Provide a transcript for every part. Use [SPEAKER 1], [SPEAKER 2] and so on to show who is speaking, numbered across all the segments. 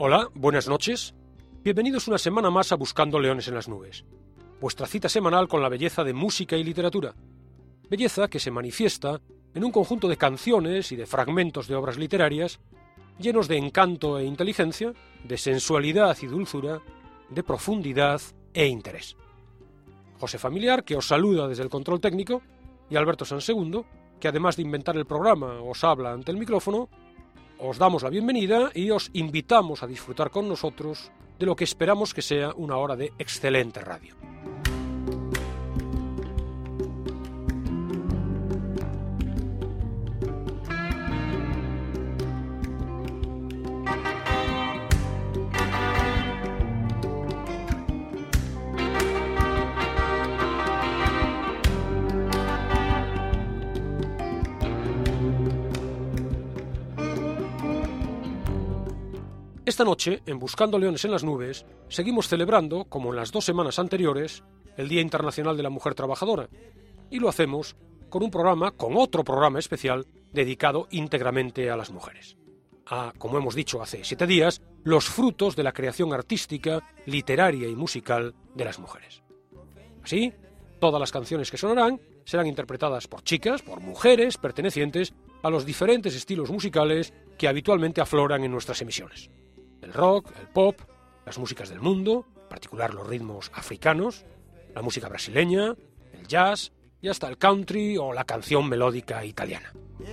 [SPEAKER 1] Hola, buenas noches. Bienvenidos una semana más a Buscando Leones en las Nubes, vuestra cita semanal con la belleza de música y literatura. Belleza que se manifiesta en un conjunto de canciones y de fragmentos de obras literarias llenos de encanto e inteligencia, de sensualidad y dulzura, de profundidad e interés. José Familiar, que os saluda desde el control técnico, y Alberto Sansegundo, que además de inventar el programa os habla ante el micrófono, os damos la bienvenida y os invitamos a disfrutar con nosotros de lo que esperamos que sea una hora de excelente radio. Esta noche, en Buscando Leones en las Nubes, seguimos celebrando, como en las 2 semanas anteriores, el Día Internacional de la Mujer Trabajadora, y lo hacemos con otro programa especial dedicado íntegramente a las mujeres. Como hemos dicho hace 7 días, los frutos de la creación artística, literaria y musical de las mujeres. Así, todas las canciones que sonarán serán interpretadas por chicas, por mujeres pertenecientes a los diferentes estilos musicales que habitualmente afloran en nuestras emisiones. El rock, el pop, las músicas del mundo, en particular los ritmos africanos, la música brasileña, el jazz y hasta el country o la canción melódica italiana.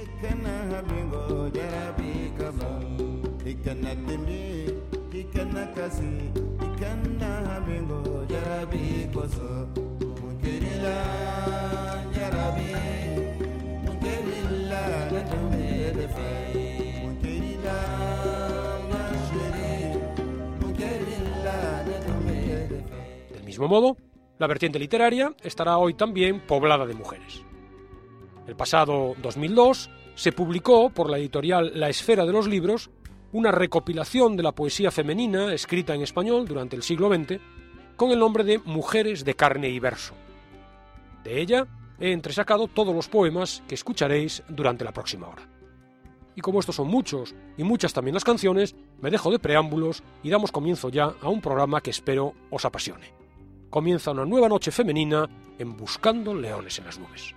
[SPEAKER 1] Del mismo modo, la vertiente literaria estará hoy también poblada de mujeres. El pasado 2002 se publicó por la editorial La Esfera de los Libros una recopilación de la poesía femenina escrita en español durante el siglo XX con el nombre de Mujeres de carne y verso. De ella he entresacado todos los poemas que escucharéis durante la próxima hora. Y como estos son muchos y muchas también las canciones, me dejo de preámbulos y damos comienzo ya a un programa que espero os apasione. Comienza una nueva noche femenina en Buscando Leones en las Nubes.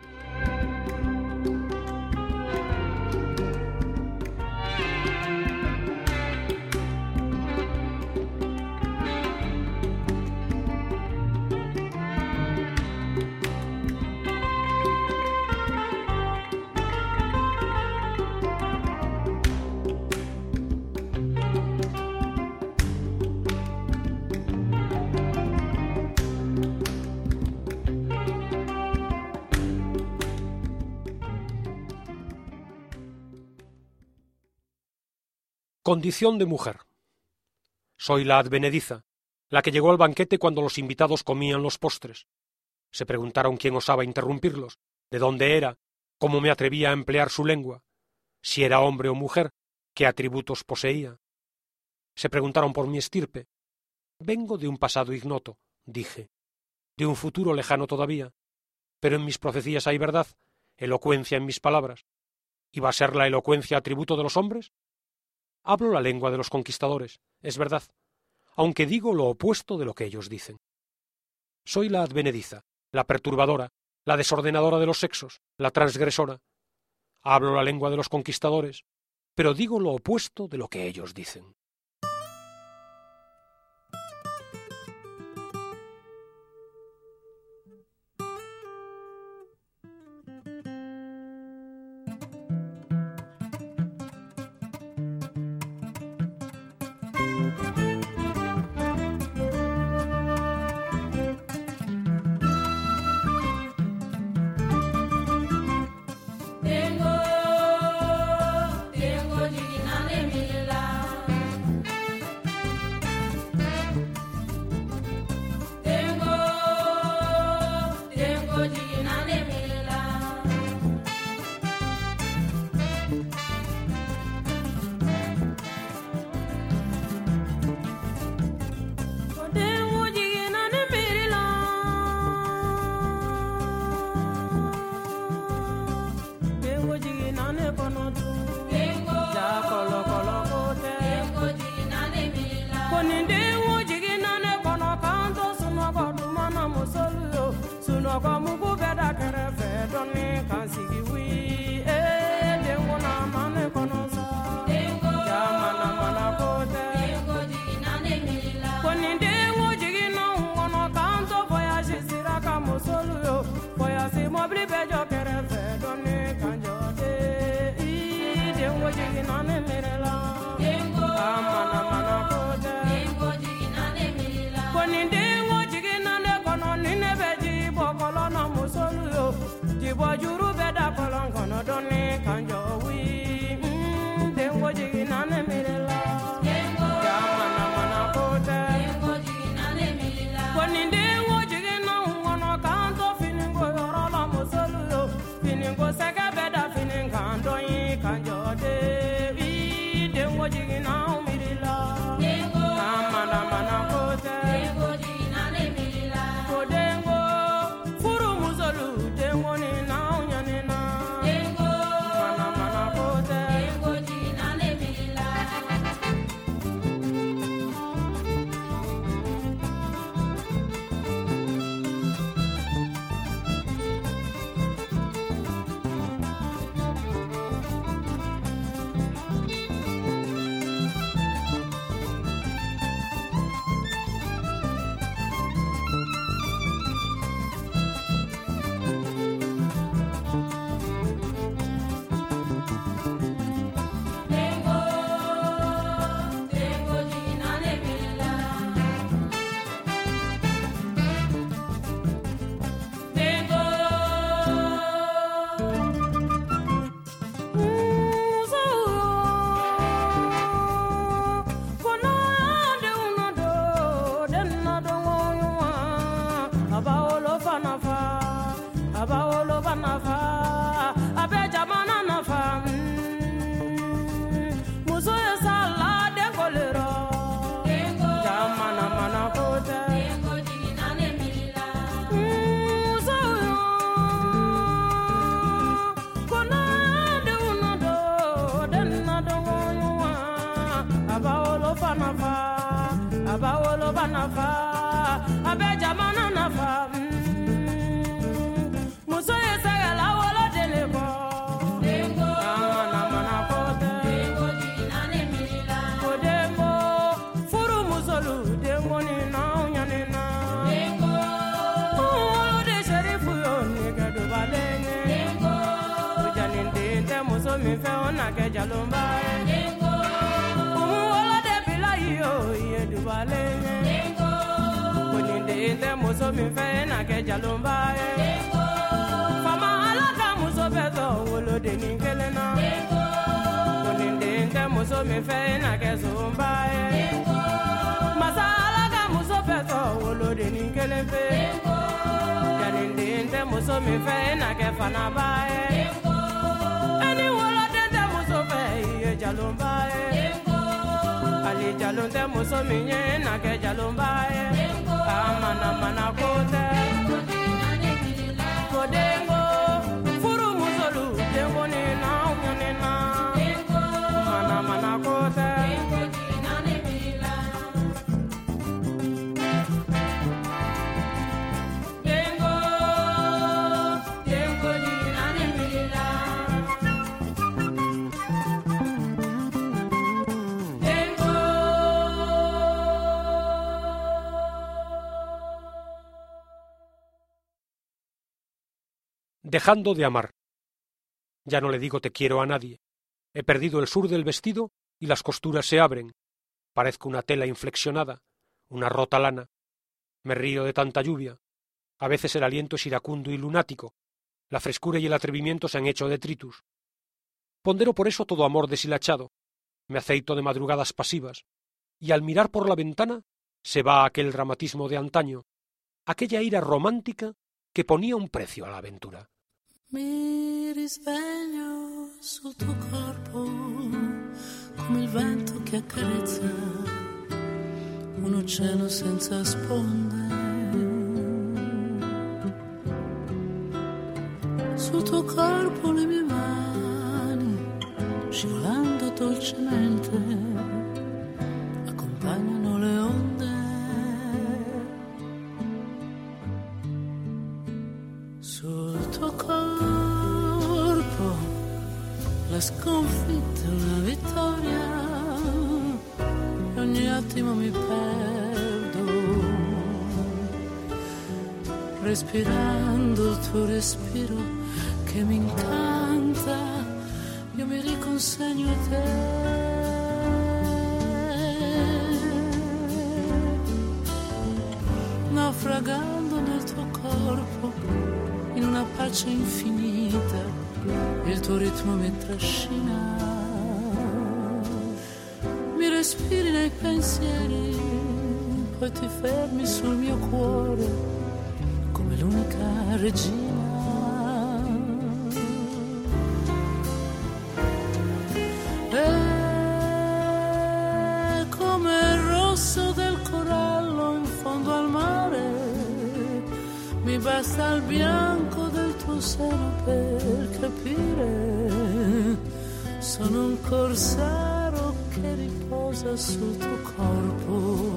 [SPEAKER 1] Condición de mujer. Soy la advenediza, la que llegó al banquete cuando los invitados comían los postres. Se preguntaron quién osaba interrumpirlos, de dónde era, cómo me atrevía a emplear su lengua, si era hombre o mujer, qué atributos poseía. Se preguntaron por mi estirpe. Vengo de un pasado ignoto, dije, de un futuro lejano todavía, pero en mis profecías hay verdad, elocuencia en mis palabras. ¿Iba a ser la elocuencia atributo de los hombres? Hablo la lengua de los conquistadores, es verdad, aunque digo lo opuesto de lo que ellos dicen. Soy la advenediza, la perturbadora, la desordenadora de los sexos, la transgresora. Hablo la lengua de los conquistadores, pero digo lo opuesto de lo que ellos dicen. Dejando de amar. Ya no le digo te quiero a nadie. He perdido el sur del vestido y las costuras se abren. Parezco una tela inflexionada, una rota lana. Me río de tanta lluvia. A veces el aliento es iracundo y lunático. La frescura y el atrevimiento se han hecho detritus. Pondero por eso todo amor deshilachado. Me aceito de madrugadas pasivas. Y al mirar por la ventana se va aquel dramatismo de antaño, aquella ira romántica que ponía un precio a la aventura.
[SPEAKER 2] Mi risveglio sul tuo corpo come il vento che accarezza un oceano senza sponde. Sul tuo corpo le mie mani scivolando dolcemente accompagnano le onde. Sul tuo corpo la sconfitta è una vittoria e ogni attimo mi perdo respirando il tuo respiro che mi incanta. Io mi riconsegno a te. Naufragando nel tuo corpo in una pace infinita, il tuo ritmo mi trascina, mi respiri nei pensieri, poi ti fermi sul mio cuore come l'unica regina. E come il rosso del corallo in fondo al mare, mi basta il bianco del tuo seno per capire. Sono un corsaro che riposa sul tuo corpo.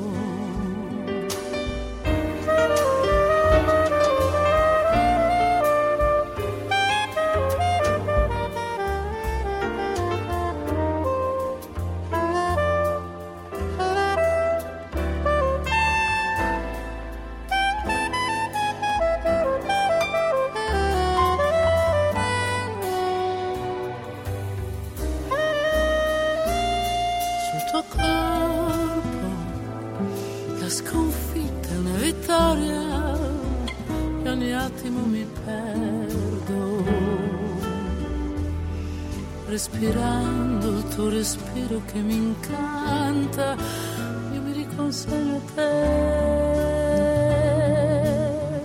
[SPEAKER 2] Respirando il tuo respiro che mi incanta, io mi riconsegno a te.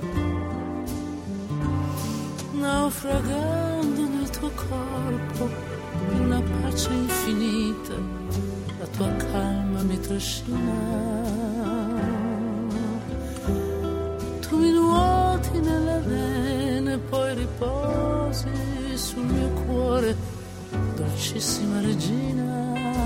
[SPEAKER 2] Naufragando nel tuo corpo in una pace infinita, la tua calma mi trascina. Tu mi nuoti nelle vene, poi riposi sul mio cuore, dolcissima regina.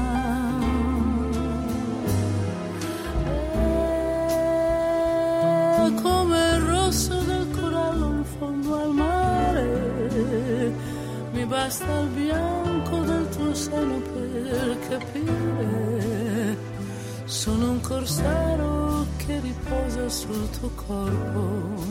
[SPEAKER 2] E come il rosso del corallo in fondo al mare, mi basta il bianco del tuo seno per capire. Sono un corsaro che riposa sul tuo corpo.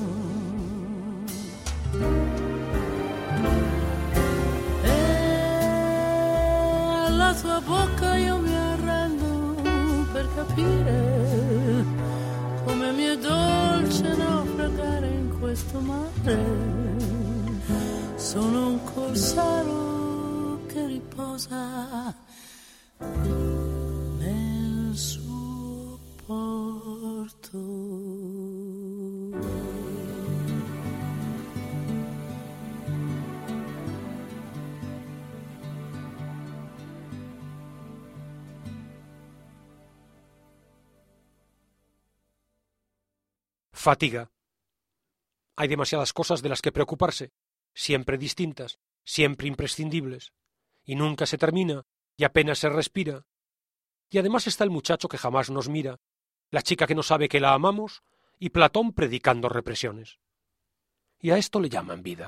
[SPEAKER 2] La tua bocca io mi arrendo per capire come mi è dolce naufragare in questo mare. Sono un corsaro che riposa nel suo porto.
[SPEAKER 1] Fatiga. Hay demasiadas cosas de las que preocuparse, siempre distintas, siempre imprescindibles, y nunca se termina, y apenas se respira. Y además está el muchacho que jamás nos mira, la chica que no sabe que la amamos, y Platón predicando represiones. Y a esto le llaman vida.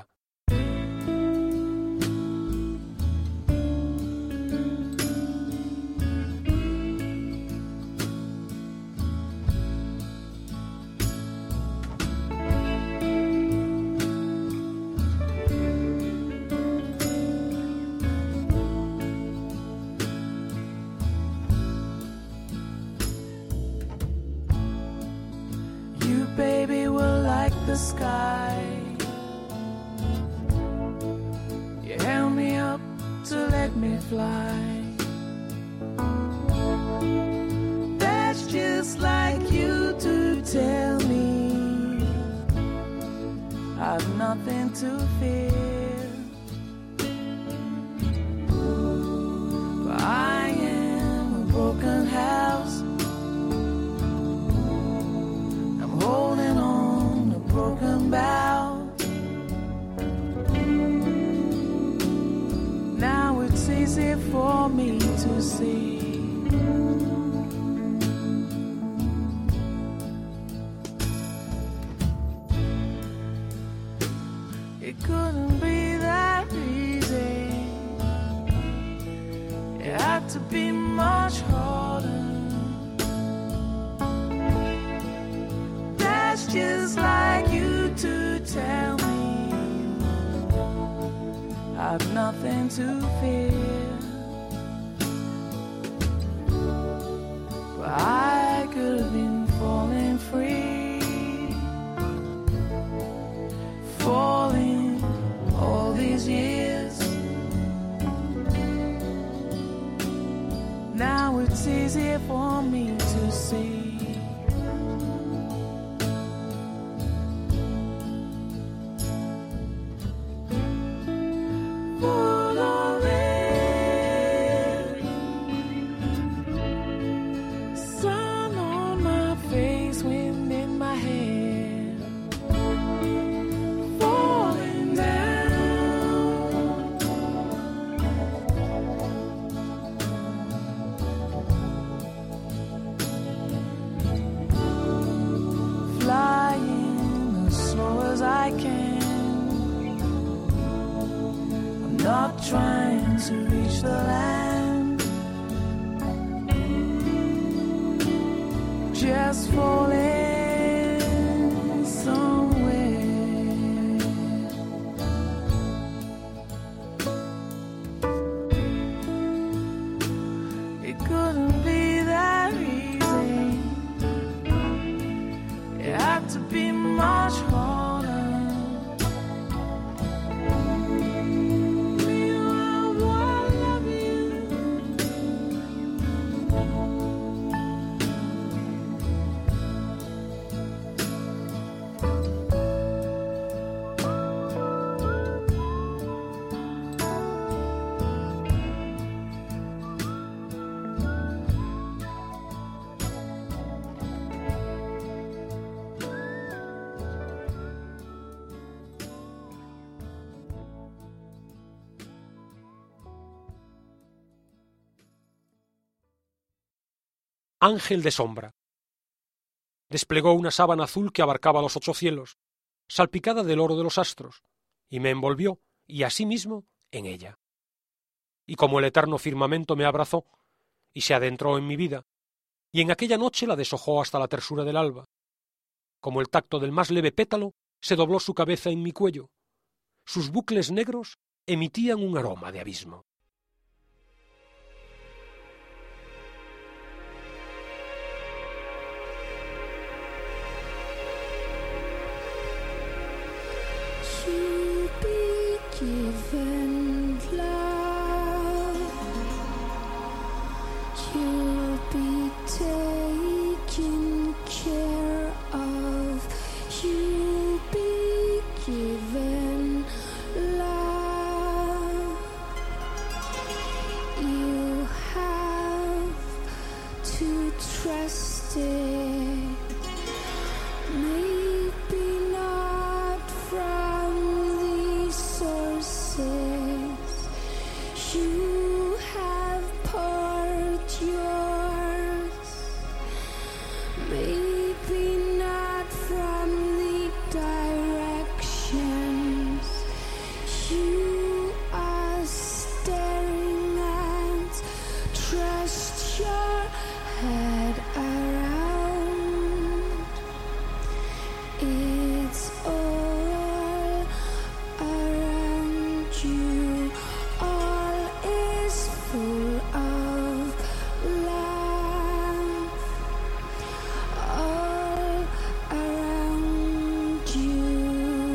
[SPEAKER 2] Baby, we're like the sky. You held me up to let me fly. That's just like you to tell me I've nothing to fear. But I am a broken house, holding on a broken bough. Now it's easy for me to see it couldn't be that easy. It had to be much harder. Just like you to tell me I've nothing to fear. Now it's easier for me to see. Full of it, sun on my face, wind in my hair, falling down. Flying as slow as I can, not trying to reach the land, just falling somewhere. It couldn't be that easy. It had to be much harder.
[SPEAKER 1] Ángel de sombra. Desplegó una sábana azul que abarcaba los 8 cielos, salpicada del oro de los astros, y me envolvió, y asimismo en ella. Y como el eterno firmamento me abrazó, y se adentró en mi vida, y en aquella noche la deshojó hasta la tersura del alba. Como el tacto del más leve pétalo, se dobló su cabeza en mi cuello. Sus bucles negros emitían un aroma de abismo.
[SPEAKER 2] Given love, you'll be taken care of. You'll be given love. You have to trust it. Maybe not from sources. You have poured yours. Maybe not from the directions you are staring at. Trust your head around. It's all around you. All is full of love. All around you.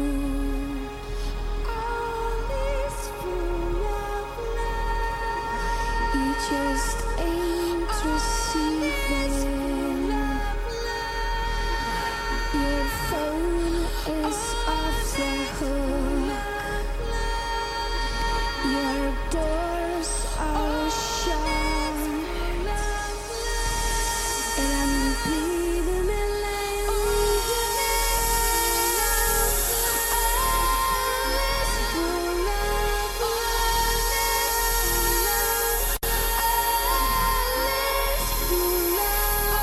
[SPEAKER 2] All is full of love. You just ain't receiving. Your phone is off the hook. Your doors are shut, and I'm breathing in full of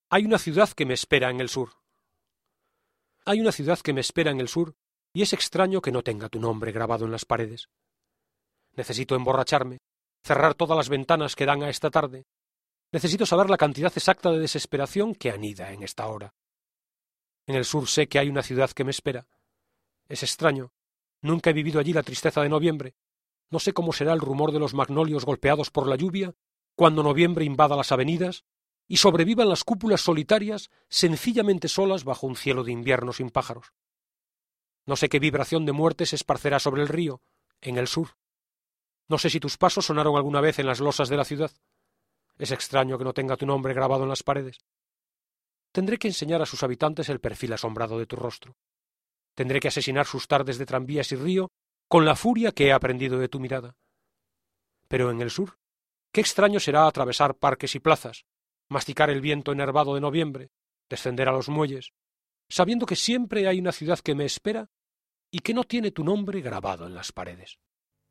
[SPEAKER 1] Hay una ciudad que me espera en el sur. Hay una ciudad que me espera en el sur, y es extraño que no tenga tu nombre grabado en las paredes. Necesito emborracharme, cerrar todas las ventanas que dan a esta tarde. Necesito saber la cantidad exacta de desesperación que anida en esta hora. En el sur sé que hay una ciudad que me espera. Es extraño. Nunca he vivido allí la tristeza de noviembre. No sé cómo será el rumor de los magnolios golpeados por la lluvia cuando noviembre invada las avenidas y sobrevivan las cúpulas solitarias sencillamente solas bajo un cielo de invierno sin pájaros. No sé qué vibración de muerte se esparcerá sobre el río, en el sur. No sé si tus pasos sonaron alguna vez en las losas de la ciudad. Es extraño que no tenga tu nombre grabado en las paredes. Tendré que enseñar a sus habitantes el perfil asombrado de tu rostro. Tendré que asesinar sus tardes de tranvías y río con la furia que he aprendido de tu mirada. Pero en el sur, qué extraño será atravesar parques y plazas, masticar el viento enervado de noviembre, descender a los muelles, sabiendo que siempre hay una ciudad que me espera y que no tiene tu nombre grabado en las paredes.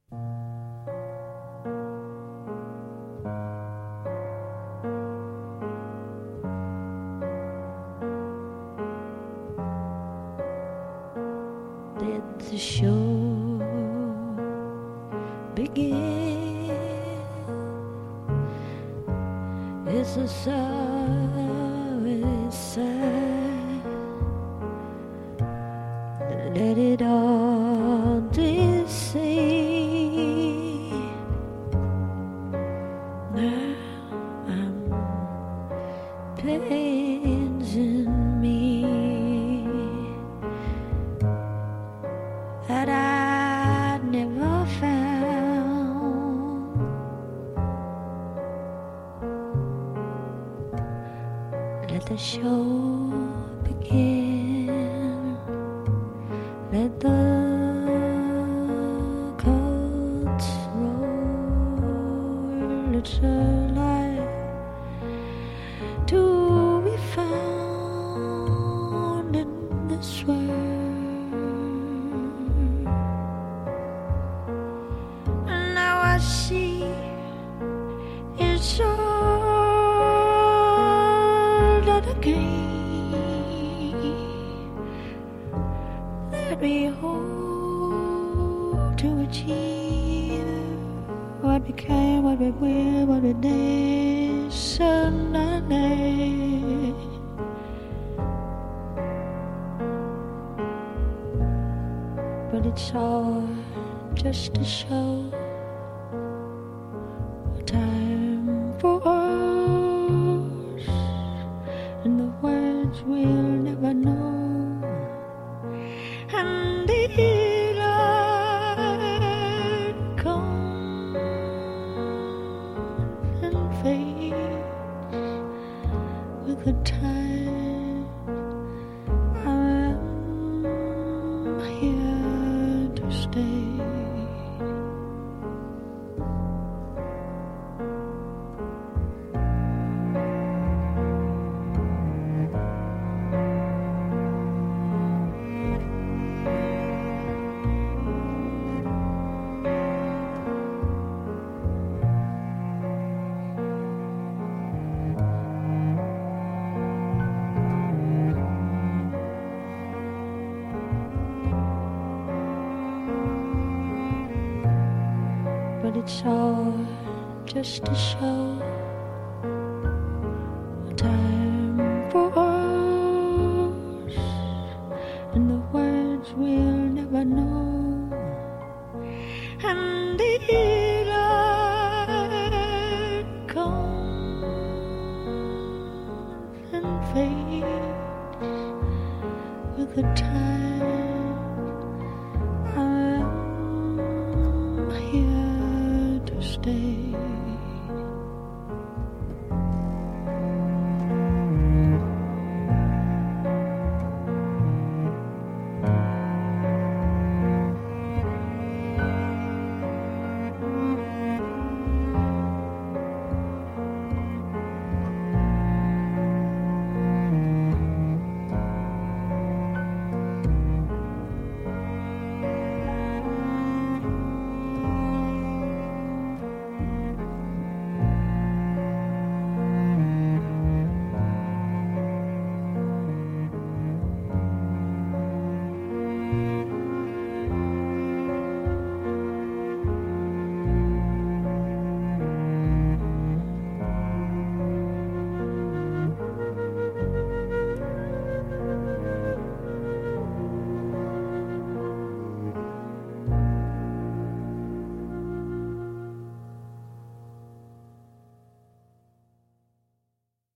[SPEAKER 2] Did the show begin? It's a sorry sight. Let it all deceive. Now I'm pains in me that I never found. Let the show begin. Let the curtains roll. It's a light to be found in this world. And now I see it's all that I gain. Let me hope to achieve what became, what we will, what we destiny. But it's all just a show, a time for us, and the words we'll never know. And the light comes and fades with the tide. I'm here to stay. But it's all just a show, a time for us, and the words we'll never know. And the light comes and fades with the tide. I'm here to stay.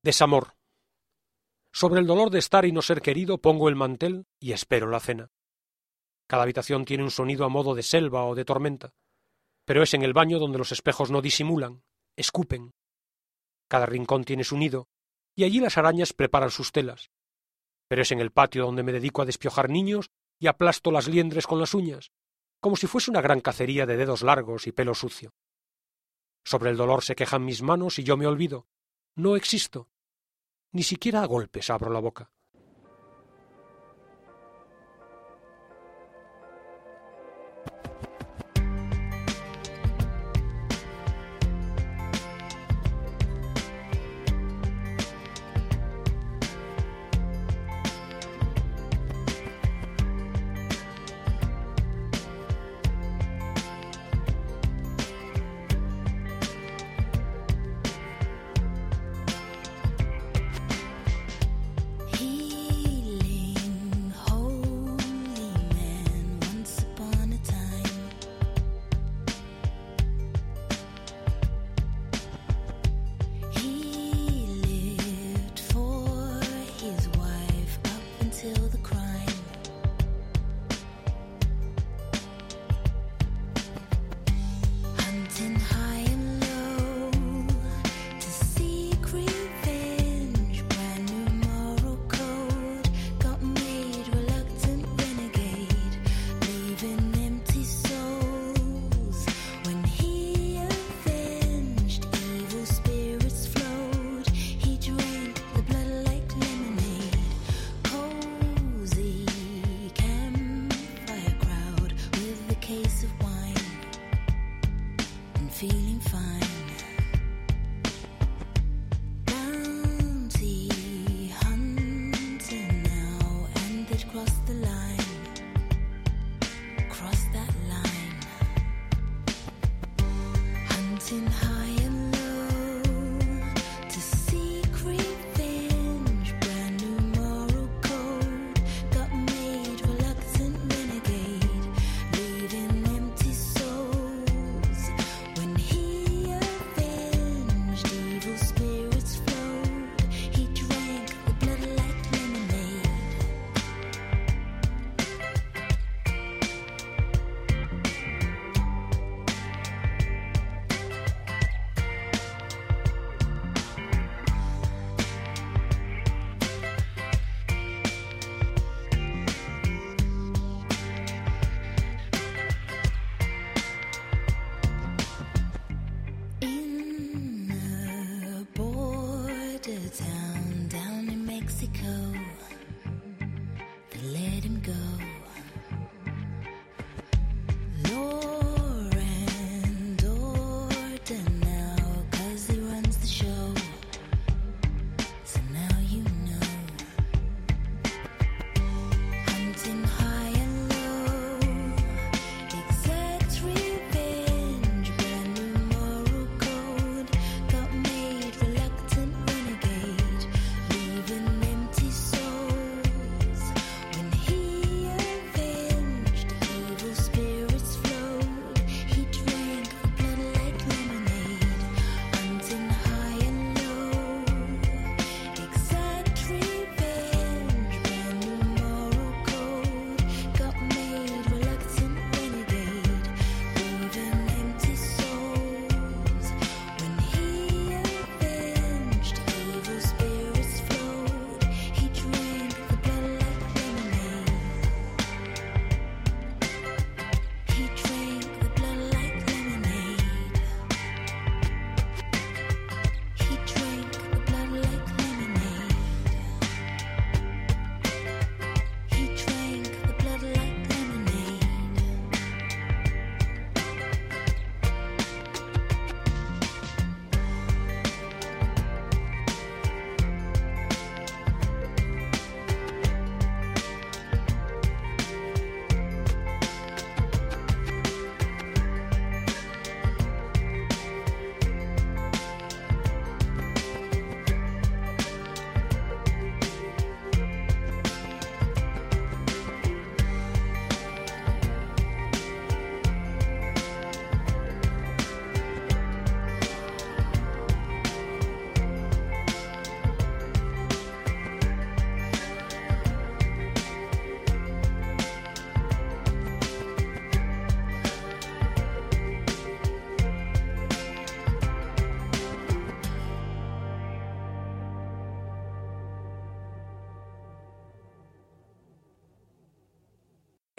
[SPEAKER 1] Desamor. Sobre el dolor de estar y no ser querido pongo el mantel y espero la cena. Cada habitación tiene un sonido a modo de selva o de tormenta, pero es en el baño donde los espejos no disimulan, escupen. Cada rincón tiene su nido, y allí las arañas preparan sus telas, pero es en el patio donde me dedico a despiojar niños y aplasto las liendres con las uñas, como si fuese una gran cacería de dedos largos y pelo sucio. Sobre el dolor se quejan mis manos y yo me olvido. No existo. Ni siquiera a golpes abro la boca.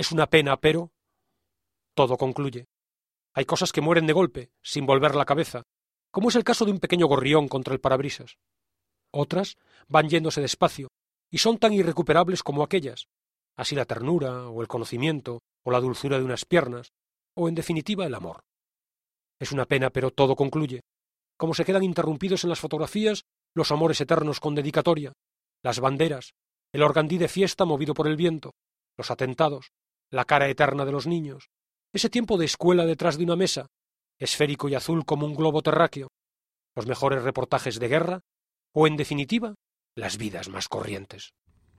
[SPEAKER 1] Es una pena, pero todo concluye. Hay cosas que mueren de golpe, sin volver la cabeza, como es el caso de un pequeño gorrión contra el parabrisas. Otras van yéndose despacio y son tan irrecuperables como aquellas, así la ternura, o el conocimiento, o la dulzura de unas piernas, o en definitiva el amor. Es una pena, pero todo concluye, como se quedan interrumpidos en las fotografías los amores eternos con dedicatoria, las banderas, el organdí de fiesta movido por el viento, los atentados, la cara eterna de los niños, ese tiempo de escuela detrás de una mesa, esférico y azul como un globo terráqueo, los mejores reportajes de guerra, o en definitiva, las vidas más corrientes.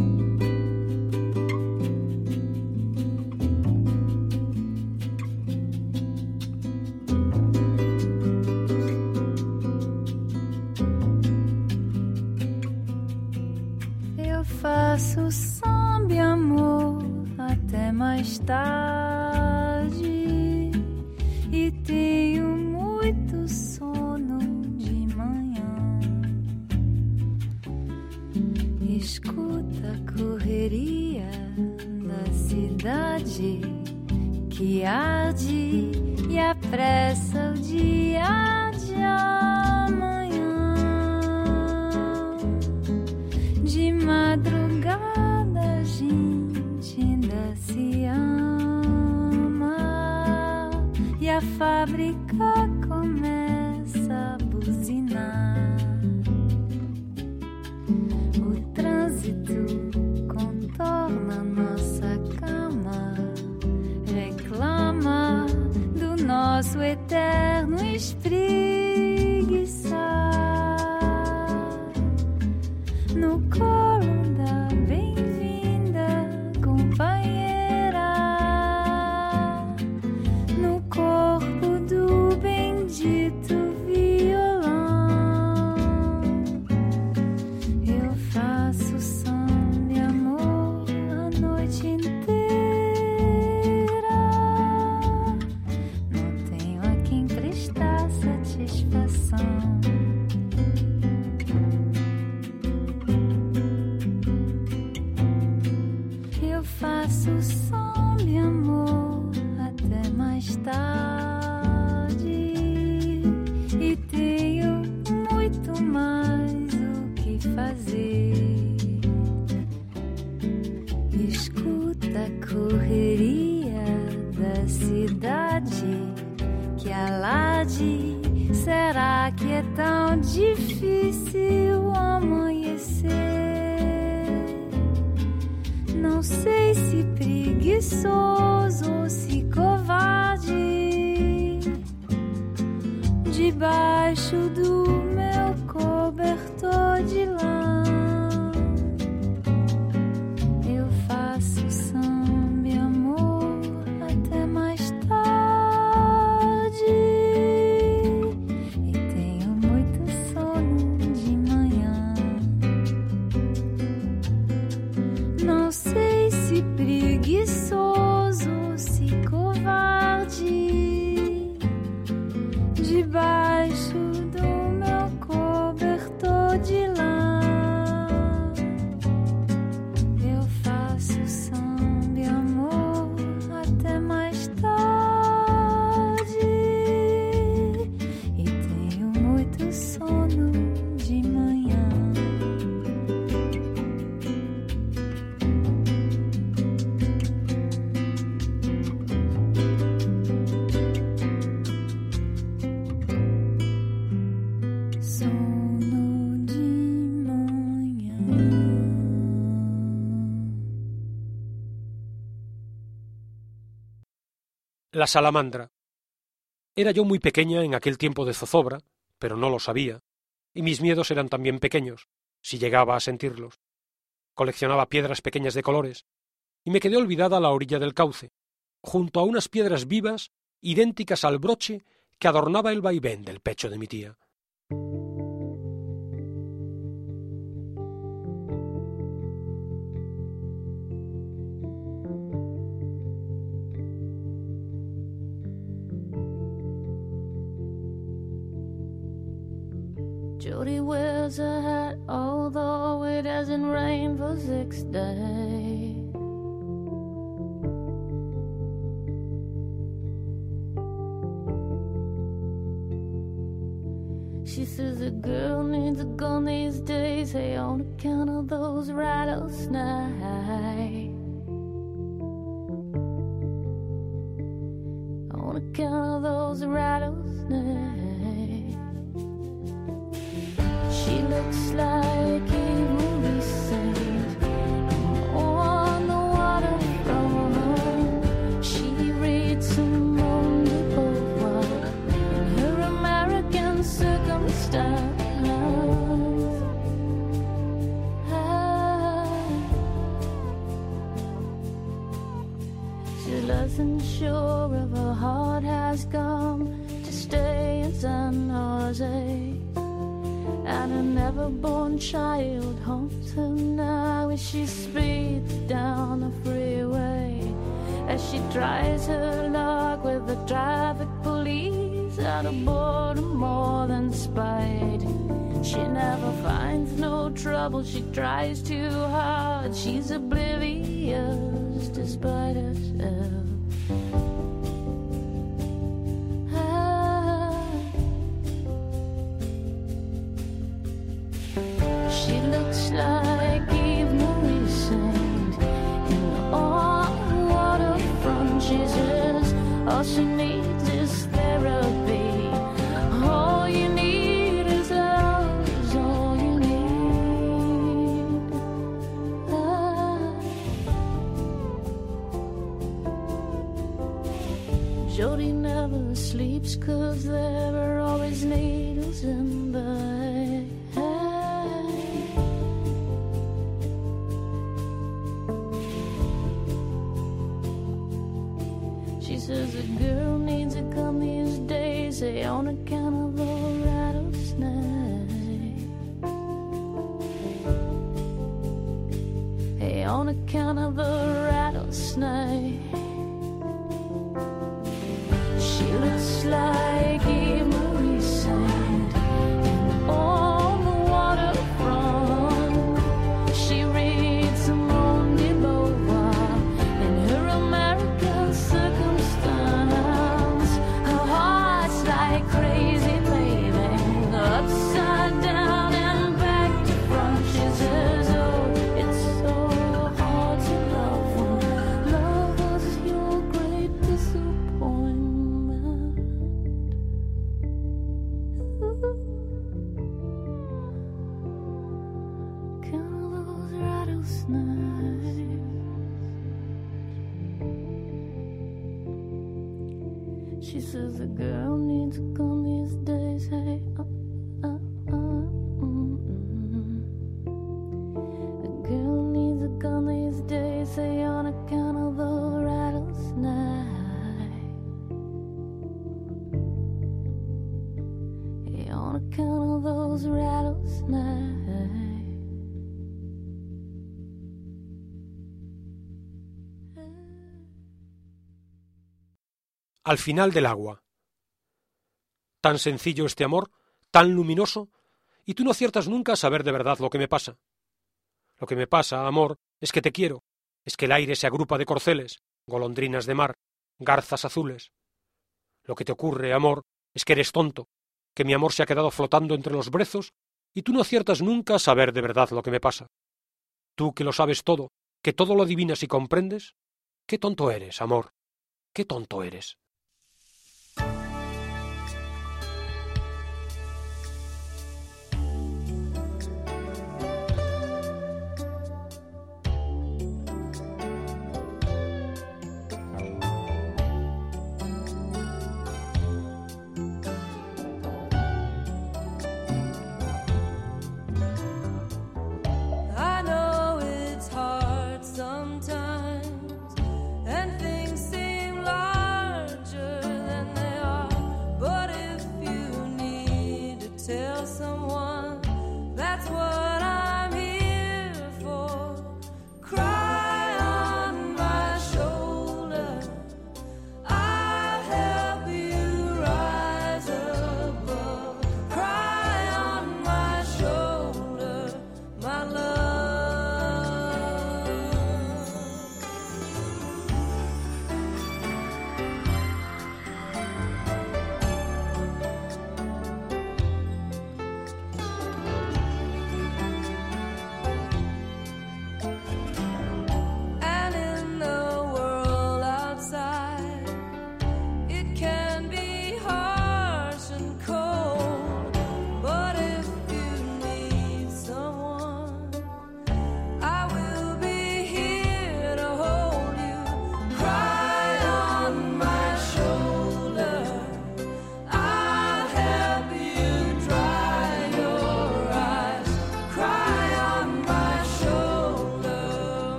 [SPEAKER 2] Eu faço samba e amor até mais tarde e tenho muito sono de manhã. Escuta a correria da cidade que arde e apressa o dia de amanhã. De madrugada a gente ainda se ama e a fábrica começa a buzinar. O trânsito contorna nossa cama, reclama do nosso eterno espreguiçar. No colo da bem-vinda companheira, no corpo do bendito violão, eu faço samba e amor a noite inteira. Não tenho a quem prestar satisfação. Eu faço samba e amor até mais tarde e tenho muito mais o que fazer. Escuta a correria da cidade que alarde. Será que é tão difícil amanhecer? Não sei se preguiçoso ou se covarde. Debaixo do meu cobertor de lã, eu faço samba e amor até mais tarde e tenho muito sono de manhã. Não sei se preguiçoso ou se covarde. Debaixo do meu cobertor de lã, eu faço samba e amor até mais tarde e tenho muito sono de manhã. Sono de manhã.
[SPEAKER 1] La salamandra. Era yo muy pequeña en aquel tiempo de zozobra, pero no lo sabía, y mis miedos eran también pequeños, si llegaba a sentirlos. Coleccionaba piedras pequeñas de colores, y me quedé olvidada a la orilla del cauce, junto a unas piedras vivas, idénticas al broche que adornaba el vaivén del pecho de mi tía.
[SPEAKER 3] Jody wears a hat, although it hasn't rained for 6 days. She says a girl needs a gun these days, hey, on account of those rattlesnakes. On account of those rattlesnakes. She looks like a movie saint on the waterfront. She reads some on the boardwalk in her American circumstance. She isn't sure if her heart has come to stay in San Jose. And a never-born child haunts her now as she speeds down the freeway. As she tries her luck with the traffic police out of boredom more than spite. She never finds no trouble, she tries too hard. She's oblivious despite herself. She looks like Eve Marie Saint in the waterfront. She says all she needs is therapy. All you need is love, is all you need. Jody never sleeps 'cause there are always needles in the hay. She says a girl needs a gun these days, say on account of the rattlesnake. Hey, on account of the rattlesnake. She looks like Eve Marie Saint on the waterfront. She reads Simone de Beauvoir in her American circumstance. Her heart's like crazy paving, upside down and back to front. She says, oh, it's so hard to love when love was your great disappointment. Count all those rattlesnakes. She says a girl needs a gun these days, hey, A girl needs a gun these days, hey, on account of the rattlesnake. Hey, on account of those rattlesnakes.
[SPEAKER 1] Al final del agua. Tan sencillo este amor, tan luminoso, y tú no aciertas nunca a saber de verdad lo que me pasa. Lo que me pasa, amor, es que te quiero, es que el aire se agrupa de corceles, golondrinas de mar, garzas azules. Lo que te ocurre, amor, es que eres tonto, que mi amor se ha quedado flotando entre los brezos, y tú no aciertas nunca a saber de verdad lo que me pasa. Tú que lo sabes todo, que todo lo adivinas y comprendes, qué tonto eres, amor, qué tonto eres.
[SPEAKER 4] I know it's hard sometimes, and things seem larger than they are. But if you need to tell someone, that's what I'm here for. Cry on my shoulder, I'll help you rise above. Cry on my shoulder, my love.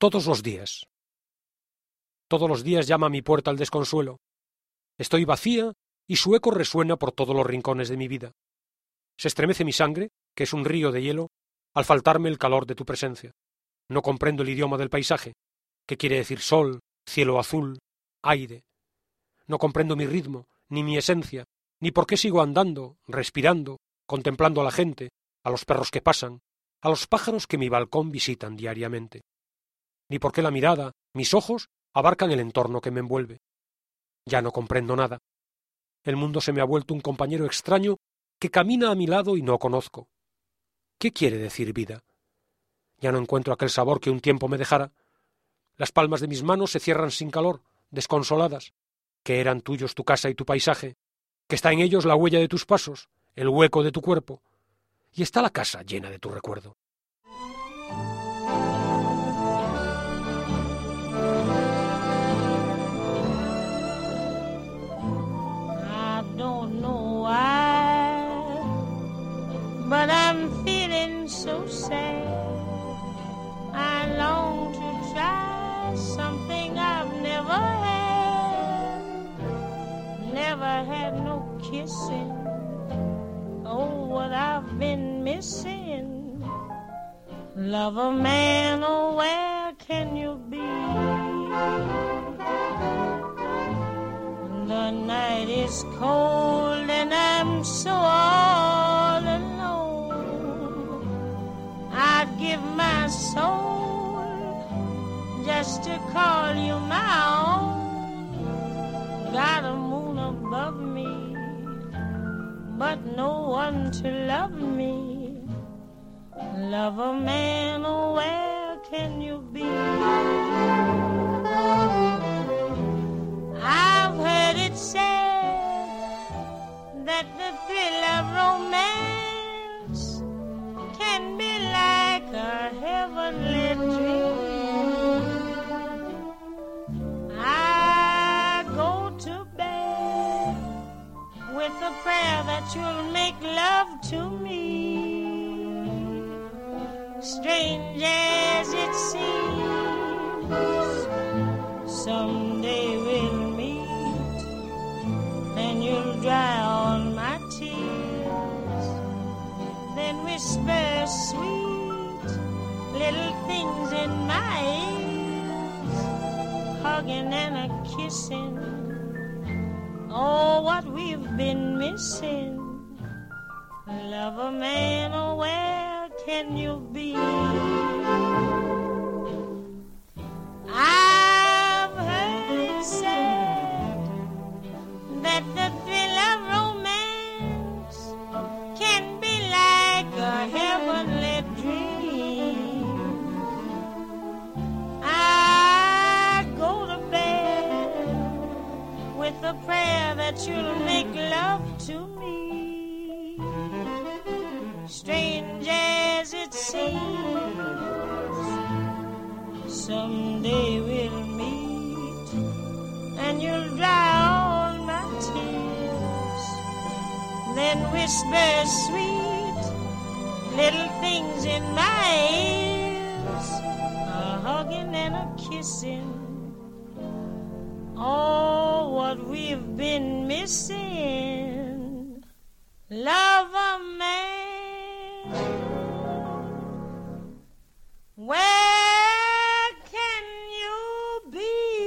[SPEAKER 1] Todos los días. Todos los días llama a mi puerta el desconsuelo. Estoy vacía y su eco resuena por todos los rincones de mi vida. Se estremece mi sangre, que es un río de hielo, al faltarme el calor de tu presencia. No comprendo el idioma del paisaje, que quiere decir sol, cielo azul, aire. No comprendo mi ritmo, ni mi esencia, ni por qué sigo andando, respirando, contemplando a la gente, a los perros que pasan, a los pájaros que mi balcón visitan diariamente. Ni por qué la mirada, mis ojos, abarcan el entorno que me envuelve. Ya no comprendo nada. El mundo se me ha vuelto un compañero extraño que camina a mi lado y no conozco. ¿Qué quiere decir vida? Ya no encuentro aquel sabor que un tiempo me dejara. Las palmas de mis manos se cierran sin calor, desconsoladas. Que eran tuyos tu casa y tu paisaje, que está en ellos la huella de tus pasos, el hueco de tu cuerpo, y está la casa llena de tu recuerdo.
[SPEAKER 5] I don't know why, but I'm feeling so sad. I long to try something I've never had. Never had no kissing. Oh, what I've been missing. Lover man, oh, where can you be? The night is cold and I'm so all alone. I'd give my soul just to call you my own. Got a moon above me, but no one to love me. Lover man, oh, where can you be? I've heard it said that the thrill of romance can be like a heavenly dream. I go to bed with a prayer that you'll make love to me. Strange as it seems, someday we'll meet, and you'll dry all my tears, then whisper sweet little things in my ears, hugging and a kissing. Oh, what we've been missing. Lover man, oh, where can you be? I've heard said that the thrill of romance can be like a heavenly dream. I go to bed with a prayer that you'll make love to me. Strange as it seems, someday we'll meet, and you'll dry all my tears, then whisper sweet little things in my ears, a hugging and a kissing. Oh, what we've been missing. Lover man, where can you be?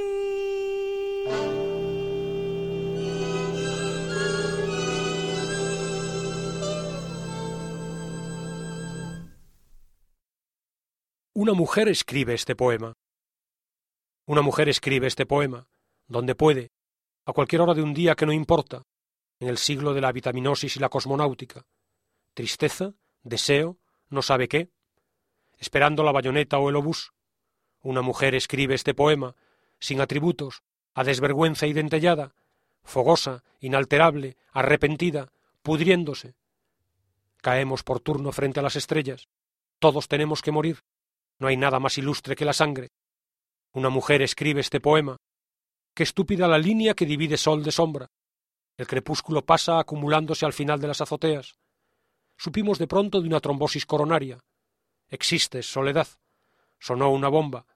[SPEAKER 1] Una mujer escribe este poema. Una mujer escribe este poema, donde puede, a cualquier hora de un día que no importa, en el siglo de la vitaminosis y la cosmonáutica, tristeza, deseo, no sabe qué, esperando la bayoneta o el obús. Una mujer escribe este poema, sin atributos, a desvergüenza y dentellada, fogosa, inalterable, arrepentida, pudriéndose. Caemos por turno frente a las estrellas. Todos tenemos que morir. No hay nada más ilustre que la sangre. Una mujer escribe este poema. Qué estúpida la línea que divide sol de sombra. El crepúsculo pasa acumulándose al final de las azoteas. Supimos de pronto de una trombosis coronaria. Existes, soledad. Sonó una bomba.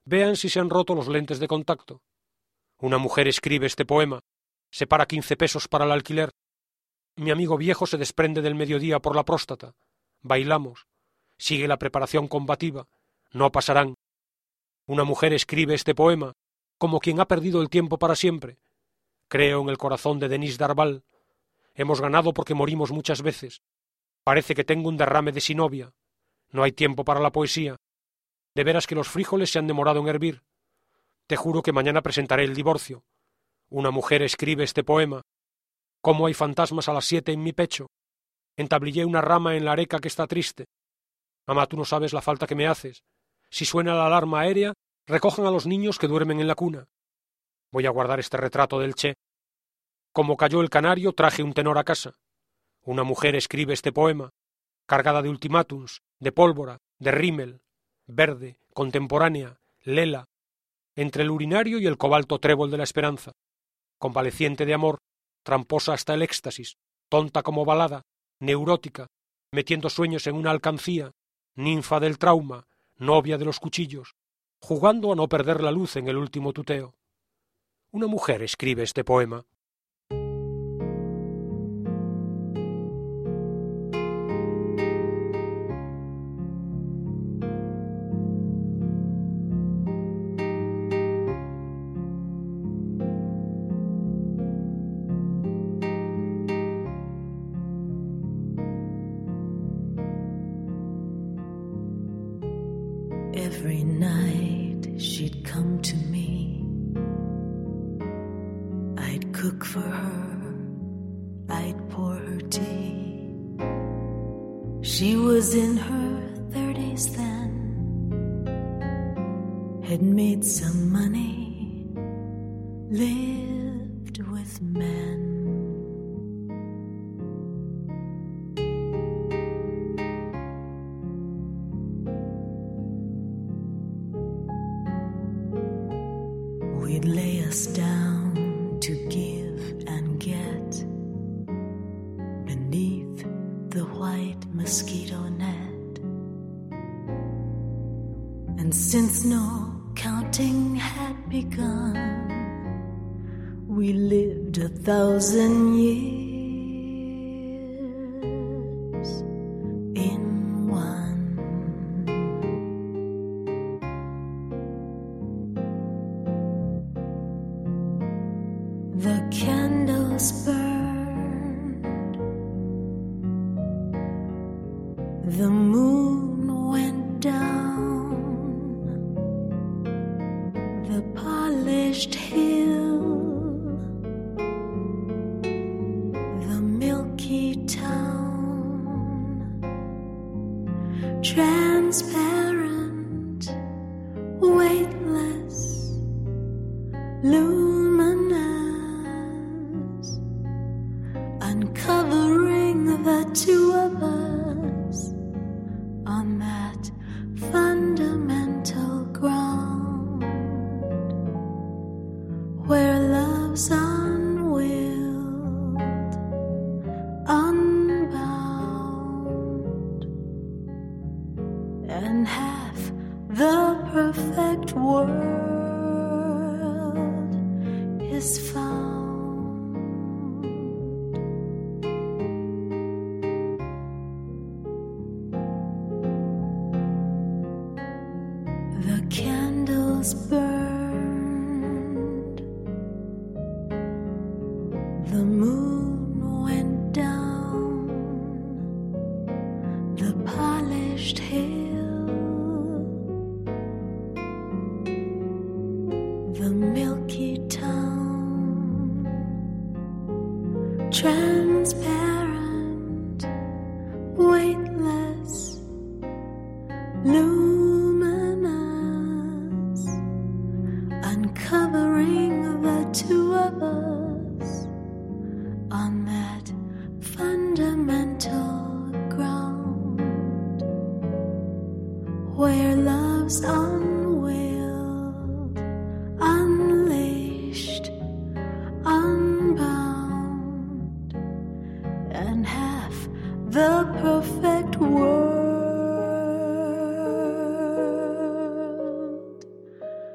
[SPEAKER 1] Vean si se han roto los lentes de contacto. Una mujer escribe este poema, separa 15 pesos para el alquiler. Mi amigo viejo se desprende del mediodía por la próstata. Bailamos. Sigue la preparación combativa. No pasarán. Una mujer escribe este poema, como quien ha perdido el tiempo para siempre. Creo en el corazón de Denis Darval. Hemos ganado porque morimos muchas veces. Parece que tengo un derrame de sinovia. No hay tiempo para la poesía. De veras que los frijoles se han demorado en hervir. Te juro que mañana presentaré el divorcio. Una mujer escribe este poema. ¿Cómo hay fantasmas a las 7 en mi pecho? Entablillé una rama en la areca que está triste. Mamá, tú no sabes la falta que me haces. Si suena la alarma aérea, recojan a los niños que duermen en la cuna. Voy a guardar este retrato del Che. Como cayó el canario, traje un tenor a casa. Una mujer escribe este poema, cargada de ultimátums, de pólvora, de rímel, verde, contemporánea, lela, entre el urinario y el cobalto trébol de la esperanza, convaleciente de amor, tramposa hasta el éxtasis, tonta como balada, neurótica, metiendo sueños en una alcancía, ninfa del trauma, novia de los cuchillos, jugando a no perder la luz en el último tuteo. Una mujer escribe este poema.
[SPEAKER 2] Every night she'd come to me. I'd cook for her, I'd pour her tea. She was in her 30s then, had made some money, lived with men. We'd lay us down to give and get beneath the white mosquito net. And since no counting had begun, we lived 1,000 years in one. The candles burned, the moon went down, the polished hill, the milky town, transparent, weightless, luminous, uncovering the two of us on that fundamental ground where love's unwilled, unbound, and half the perfect world is found. The candles burned, the moon went down, the polished hill, the milky town, transparent, weightless, luminous, uncovering the two of us on that fundamental ground where love's unwilled, unleashed, unbound, and half the perfect world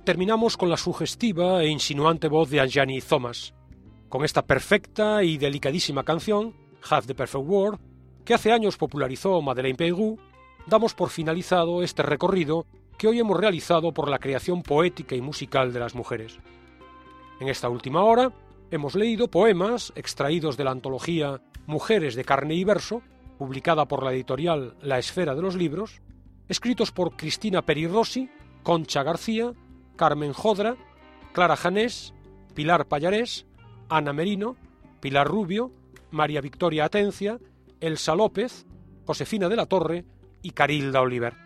[SPEAKER 1] terminamos con la sugestiva e insinuante voz de Anjani Thomas, con esta perfecta y delicadísima canción, Have the Perfect World, que hace años popularizó Madeleine Peyroux. Damos por finalizado este recorrido que hoy hemos realizado por la creación poética y musical de las mujeres. En esta última hora hemos leído poemas extraídos de la antología Mujeres de carne y verso, publicada por la editorial La Esfera de los Libros, escritos por Cristina Peri Rossi, Concha García, Carmen Jodra, Clara Janés, Pilar Pallarés, Ana Merino, Pilar Rubio, María Victoria Atencia, Elsa López, Josefina de la Torre y Carilda Oliver.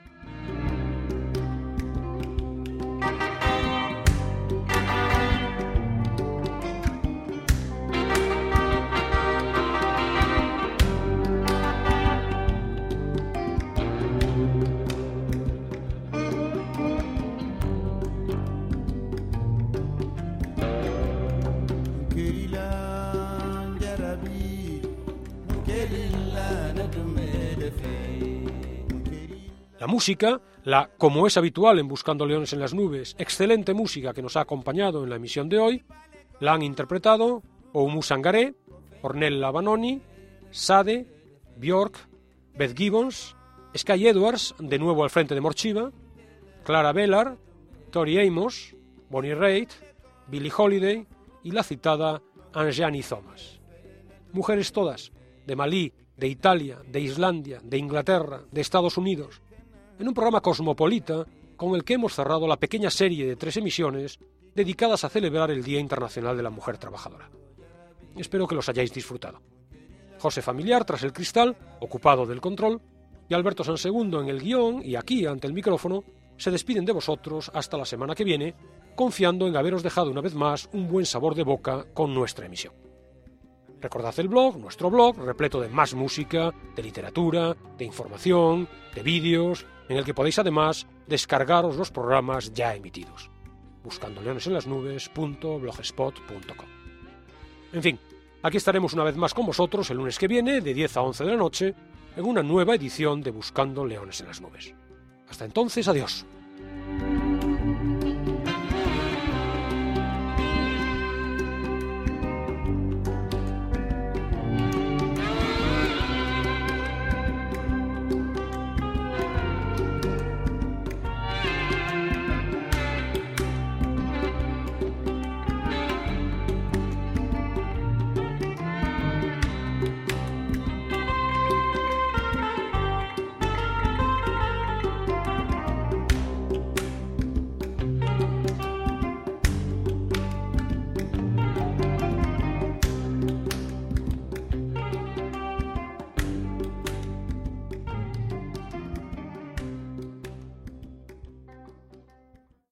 [SPEAKER 1] La música, la, como es habitual en Buscando Leones en las Nubes, excelente música que nos ha acompañado en la emisión de hoy, la han interpretado Oumou Sangaré, Ornella Vanoni, Sade, Björk, Beth Gibbons, Sky Edwards, de nuevo al frente de Morchiva, Clara Bellar, Tori Amos, Bonnie Raitt, Billie Holiday y la citada Anjani Thomas. Mujeres todas, de Malí, de Italia, de Islandia, de Inglaterra, de Estados Unidos, en un programa cosmopolita con el que hemos cerrado la pequeña serie de 3 emisiones dedicadas a celebrar el Día Internacional de la Mujer Trabajadora. Espero que los hayáis disfrutado. José Familiar tras el cristal, ocupado del control, y Alberto Sansegundo en el guión y aquí ante el micrófono, se despiden de vosotros hasta la semana que viene, confiando en haberos dejado una vez más un buen sabor de boca con nuestra emisión. Recordad el blog, nuestro blog, repleto de más música, de literatura, de información, de vídeos, en el que podéis además descargaros los programas ya emitidos. buscandoleonesenlasnubes.blogspot.com. En fin, aquí estaremos una vez más con vosotros el lunes que viene, de 10 a 11 de la noche, en una nueva edición de Buscando Leones en las Nubes. Hasta entonces, adiós.